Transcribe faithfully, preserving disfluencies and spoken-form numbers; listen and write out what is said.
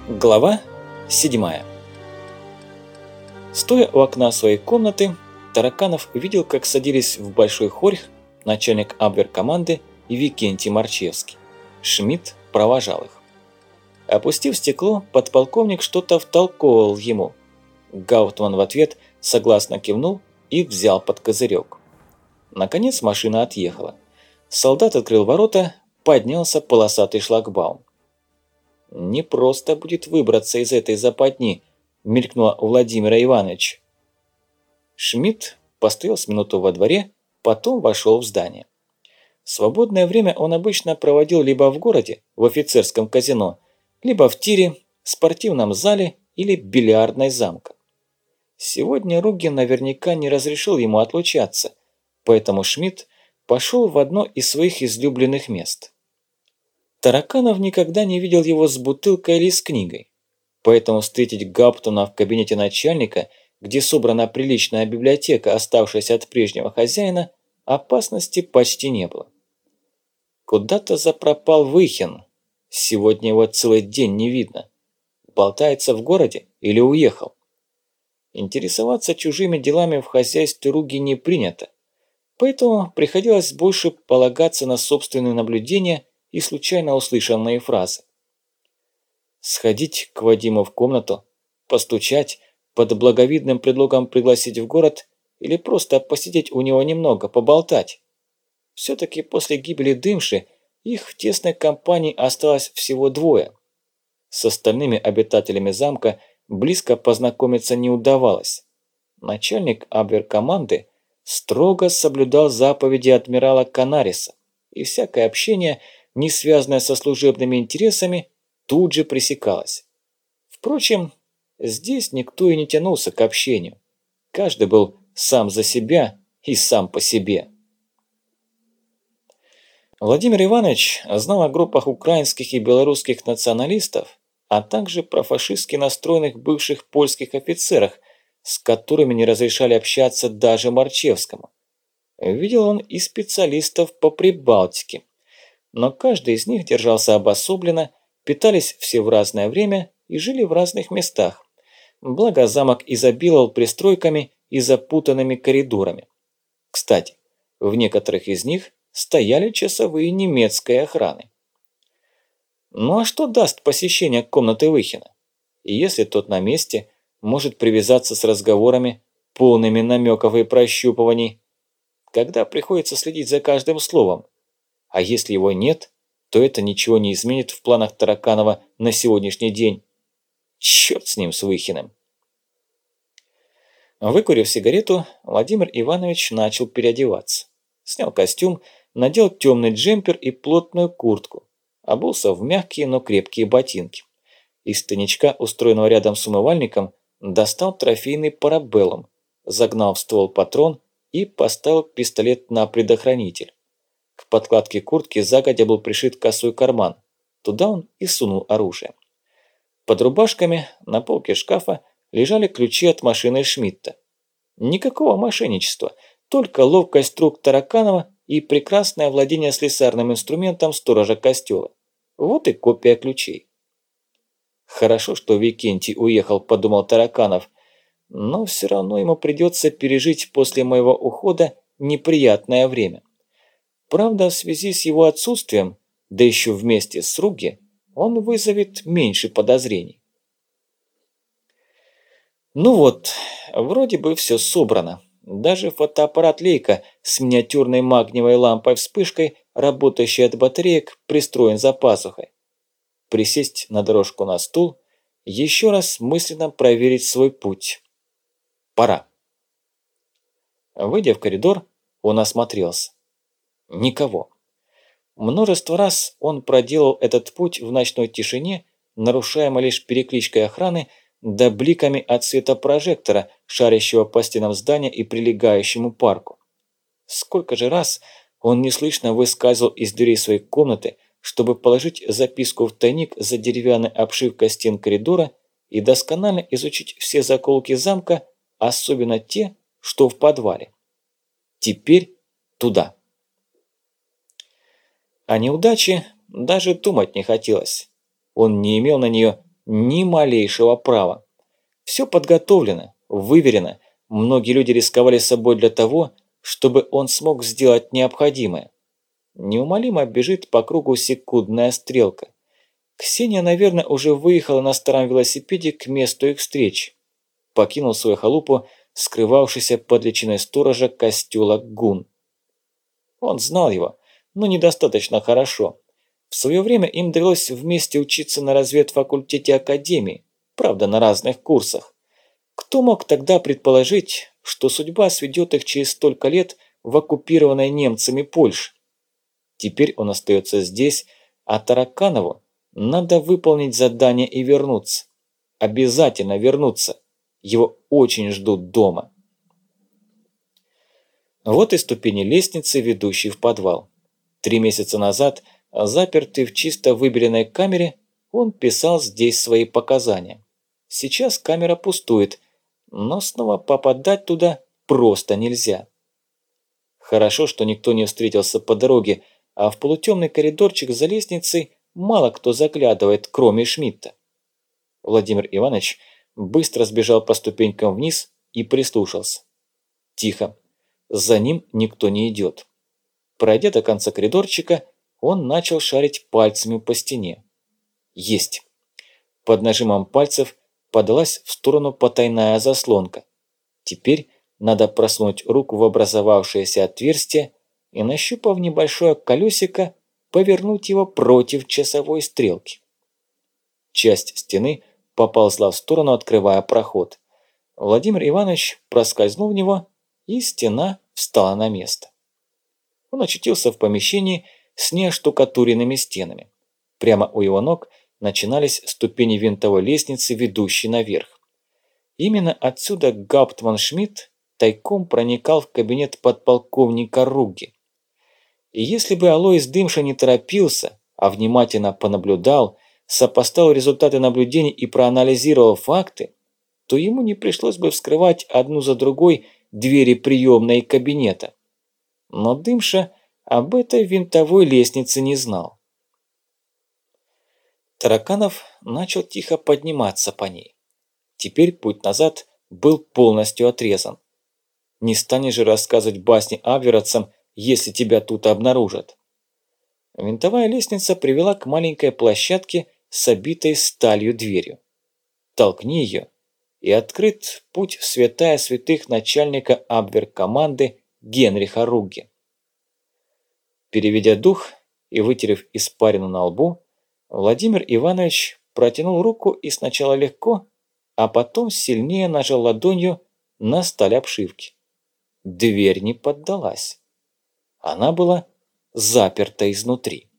Глава седьмая. Стоя у окна своей комнаты, Тараканов видел, как садились в большой хорьх начальник абвер-команды и Викентий Марчевский. Шмидт провожал их. Опустив стекло, подполковник что-то втолковывал ему. Гауптман в ответ согласно кивнул и взял под козырек. Наконец машина отъехала. Солдат открыл ворота, поднялся полосатый шлагбаум. «Не просто будет выбраться из этой западни», – мелькнуло у Владимира Ивановича. Шмидт постоял с минуту во дворе, потом вошел в здание. Свободное время он обычно проводил либо в городе, в офицерском казино, либо в тире, спортивном зале или бильярдной замка. Сегодня Ругин наверняка не разрешил ему отлучаться, поэтому Шмидт пошел в одно из своих излюбленных мест. Тараканов никогда не видел его с бутылкой или с книгой, поэтому встретить Гауптмана в кабинете начальника, где собрана приличная библиотека, оставшаяся от прежнего хозяина, опасности почти не было. Куда-то запропал Выхин, сегодня его целый день не видно. Болтается в городе или уехал? Интересоваться чужими делами в хозяйстве Руги не принято, поэтому приходилось больше полагаться на собственные наблюдения и случайно услышанные фразы. Сходить к Вадиму в комнату, постучать, под благовидным предлогом пригласить в город или просто посидеть у него немного, поболтать. Все-таки после гибели Дымши их в тесной компании осталось всего двое. С остальными обитателями замка близко познакомиться не удавалось. Начальник абвер-команды строго соблюдал заповеди адмирала Канариса, и всякое общение, не связанное со служебными интересами, тут же пресекалось. Впрочем, здесь никто и не тянулся к общению. Каждый был сам за себя и сам по себе. Владимир Иванович знал о группах украинских и белорусских националистов, а также профашистски настроенных бывших польских офицерах, с которыми не разрешали общаться даже Марчевскому. Видел он и специалистов по Прибалтике, но каждый из них держался обособленно, питались все в разное время и жили в разных местах. Благо замок изобиловал пристройками и запутанными коридорами. Кстати, в некоторых из них стояли часовые немецкой охраны. Ну а что даст посещение комнаты Выхина? И если тот на месте, может привязаться с разговорами, полными намеков и прощупываний, когда приходится следить за каждым словом. А если его нет, то это ничего не изменит в планах Тараканова на сегодняшний день. Черт с ним, с Выхиным. Выкурив сигарету, Владимир Иванович начал переодеваться. Снял костюм, надел темный джемпер и плотную куртку, обулся в мягкие, но крепкие ботинки. Из тайничка, устроенного рядом с умывальником, достал трофейный парабеллум, загнал в ствол патрон и поставил пистолет на предохранитель. К подкладке куртки загодя был пришит косой карман. Туда он и сунул оружие. Под рубашками на полке шкафа лежали ключи от машины Шмидта. Никакого мошенничества, только ловкость рук Тараканова и прекрасное владение слесарным инструментом сторожа костела. Вот и копия ключей. Хорошо, что Викентий уехал, подумал Тараканов, но все равно ему придется пережить после моего ухода неприятное время. Правда, в связи с его отсутствием, да еще вместе с Руги, он вызовет меньше подозрений. Ну вот, вроде бы все собрано. Даже фотоаппарат Лейка с миниатюрной магниевой лампой-вспышкой, работающей от батареек, пристроен за пазухой. Присесть на дорожку на стул, еще раз мысленно проверить свой путь. Пора. Выйдя в коридор, он осмотрелся. Никого. Множество раз он проделал этот путь в ночной тишине, нарушаемой лишь перекличкой охраны да бликами от света прожектора, шарящего по стенам здания и прилегающему парку. Сколько же раз он неслышно выскальзывал из дверей своей комнаты, чтобы положить записку в тайник за деревянной обшивкой стен коридора и досконально изучить все закоулки замка, особенно те, что в подвале. Теперь туда. О неудаче даже думать не хотелось. Он не имел на нее ни малейшего права. Все подготовлено, выверено. Многие люди рисковали собой для того, чтобы он смог сделать необходимое. Неумолимо бежит по кругу секундная стрелка. Ксения, наверное, уже выехала на старом велосипеде к месту их встречи. Покинул свою халупу, скрывавшийся под личиной сторожа Костюла Гун. Он знал его, но недостаточно хорошо. В свое время им довелось вместе учиться на разведфакультете Академии, правда, на разных курсах. Кто мог тогда предположить, что судьба сведет их через столько лет в оккупированной немцами Польше? Теперь он остается здесь, а Тараканову надо выполнить задание и вернуться. Обязательно вернуться. Его очень ждут дома. Вот и ступени лестницы, ведущей в подвал. Три месяца назад, запертый в чисто выбеленной камере, он писал здесь свои показания. Сейчас камера пустует, но снова попадать туда просто нельзя. Хорошо, что никто не встретился по дороге, а в полутемный коридорчик за лестницей мало кто заглядывает, кроме Шмидта. Владимир Иванович быстро сбежал по ступенькам вниз и прислушался. Тихо. За ним никто не идет. Пройдя до конца коридорчика, он начал шарить пальцами по стене. Есть. Под нажимом пальцев подалась в сторону потайная заслонка. Теперь надо просунуть руку в образовавшееся отверстие и, нащупав небольшое колесико, повернуть его против часовой стрелки. Часть стены поползла в сторону, открывая проход. Владимир Иванович проскользнул в него, и стена встала на место. Он очутился в помещении с неоштукатуренными стенами. Прямо у его ног начинались ступени винтовой лестницы, ведущей наверх. Именно отсюда Гауптман Шмидт тайком проникал в кабинет подполковника Ругги. И если бы Алоис Дымша не торопился, а внимательно понаблюдал, сопоставил результаты наблюдений и проанализировал факты, то ему не пришлось бы вскрывать одну за другой двери приемной кабинета. Но Дымша об этой винтовой лестнице не знал. Тараканов начал тихо подниматься по ней. Теперь путь назад был полностью отрезан. Не станешь же рассказывать басни абверовцам, если тебя тут обнаружат. Винтовая лестница привела к маленькой площадке с обитой сталью дверью. Толкни ее, и открыт путь в святая святых начальника абверкоманды Генриха Ругги. Переведя дух и вытерев испарину на лбу, Владимир Иванович протянул руку и сначала легко, а потом сильнее нажал ладонью на сталь обшивки. Дверь не поддалась. Она была заперта изнутри.